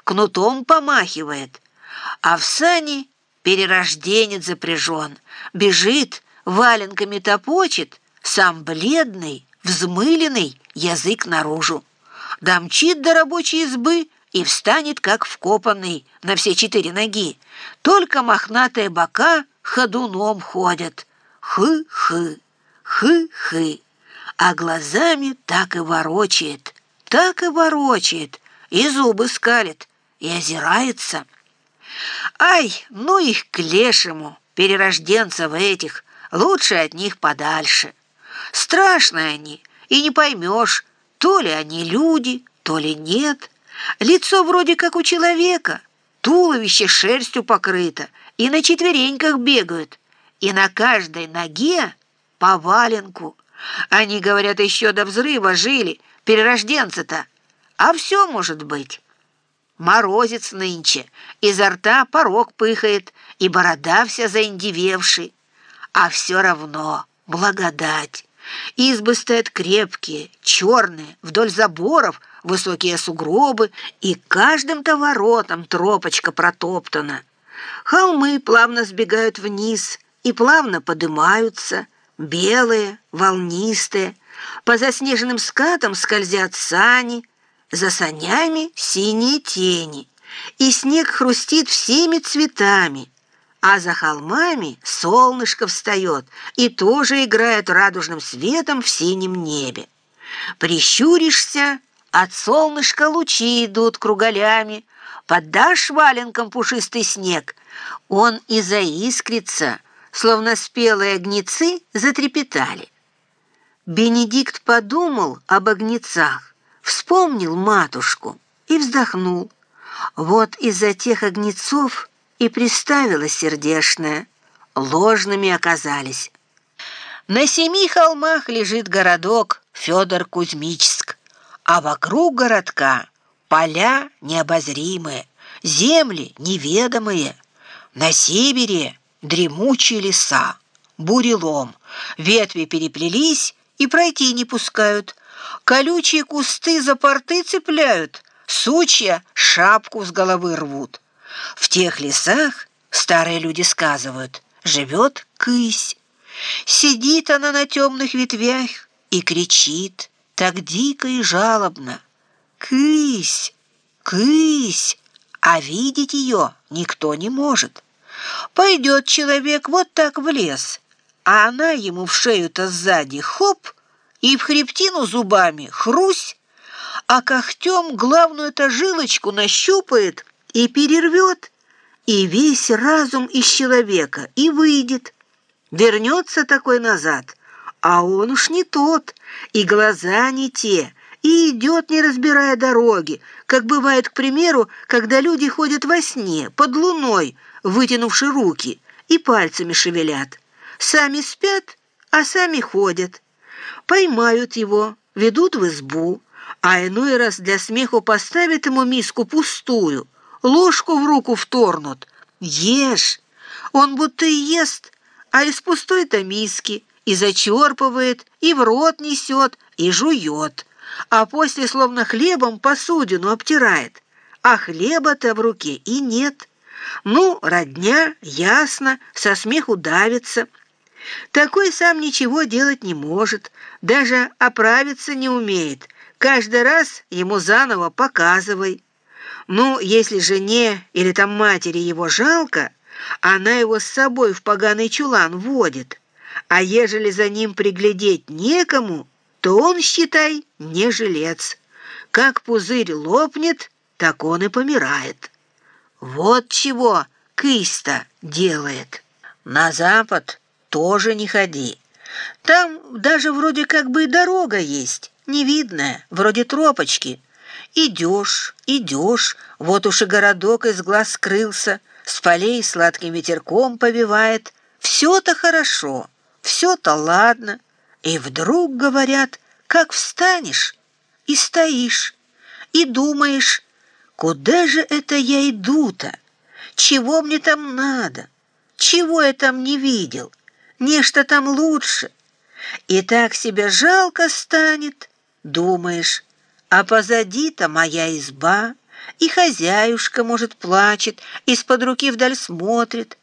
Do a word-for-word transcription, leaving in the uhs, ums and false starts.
кнутом помахивает, а в сани перерожденец запряжен, бежит, валенками топочет, сам бледный, взмыленный, язык наружу. Домчит до рабочей избы и встанет, как вкопанный, на все четыре ноги. Только мохнатые бока ходуном ходят. Хы-хы, хы-хы. А глазами так и ворочает, так и ворочает, и зубы скалит, и озирается. Ай, ну их к лешему, перерожденцев этих, лучше от них подальше. Страшные они, и не поймешь, то ли они люди, то ли нет. Лицо вроде как у человека, туловище шерстью покрыто, и на четвереньках бегают, и на каждой ноге по валенку. Они, говорят, еще до взрыва жили, перерожденцы-то, а все может быть. Морозец нынче, изо рта порог пыхает, и борода вся заиндевевший. А все равно благодать. Избы стоят крепкие, черные, вдоль заборов высокие сугробы, и каждым-то воротом тропочка протоптана. Холмы плавно сбегают вниз и плавно подымаются, белые, волнистые. По заснеженным скатам скользят сани, за санями синие тени, и снег хрустит всеми цветами, а за холмами солнышко встает и тоже играет радужным светом в синем небе. Прищуришься, от солнышка лучи идут кругалями, подашь валенком пушистый снег, он и заискрится, словно спелые огнецы затрепетали. Бенедикт подумал об огнецах, вспомнил матушку и вздохнул. Вот из-за тех огнецов и приставилась сердешная, ложными оказались. На семи холмах лежит городок Федор Кузьмичск, а вокруг городка поля необозримые, земли неведомые. На севере дремучие леса, бурелом, ветви переплелись и пройти не пускают, колючие кусты за порты цепляют, сучья шапку с головы рвут. В тех лесах, старые люди сказывают, живет кысь. Сидит она на темных ветвях и кричит, так дико и жалобно: «Кысь! Кысь!» А видеть ее никто не может. Пойдет человек вот так в лес, а она ему в шею-то сзади хоп, и в хребтину зубами хрусь, а когтем главную-то жилочку нащупает и перервет, и весь разум из человека и выйдет. Вернется такой назад, а он уж не тот, и глаза не те, и идет, не разбирая дороги, как бывает, к примеру, когда люди ходят во сне, под луной, вытянувши руки, и пальцами шевелят. Сами спят, а сами ходят. Поймают его, ведут в избу, а иной раз для смеху поставят ему миску пустую, ложку в руку вторнут. Ешь! Он будто и ест, а из пустой-то миски и зачерпывает, и в рот несет, и жует, а после словно хлебом посудину обтирает, а хлеба-то в руке и нет. Ну, родня, ясно, со смеху давится. Такой сам ничего делать не может, даже оправиться не умеет. Каждый раз ему заново показывай. Ну, если жене или там матери его жалко, она его с собой в поганый чулан водит. А ежели за ним приглядеть некому, то он, считай, не жилец. Как пузырь лопнет, так он и помирает. Вот чего кысь-то делает. На запад тоже не ходи. Там даже вроде как бы дорога есть, невидная, вроде тропочки. Идешь, идешь, вот уж и городок из глаз скрылся, с полей сладким ветерком повевает. Все-то хорошо, все-то ладно. И вдруг, говорят, как встанешь и стоишь, и думаешь, куда же это я иду-то? Чего мне там надо? Чего я там не видел? Нечто там лучше. И так себя жалко станет, думаешь, а позади-то моя изба, И хозяюшка, может, плачет, из-под руки вдаль смотрит,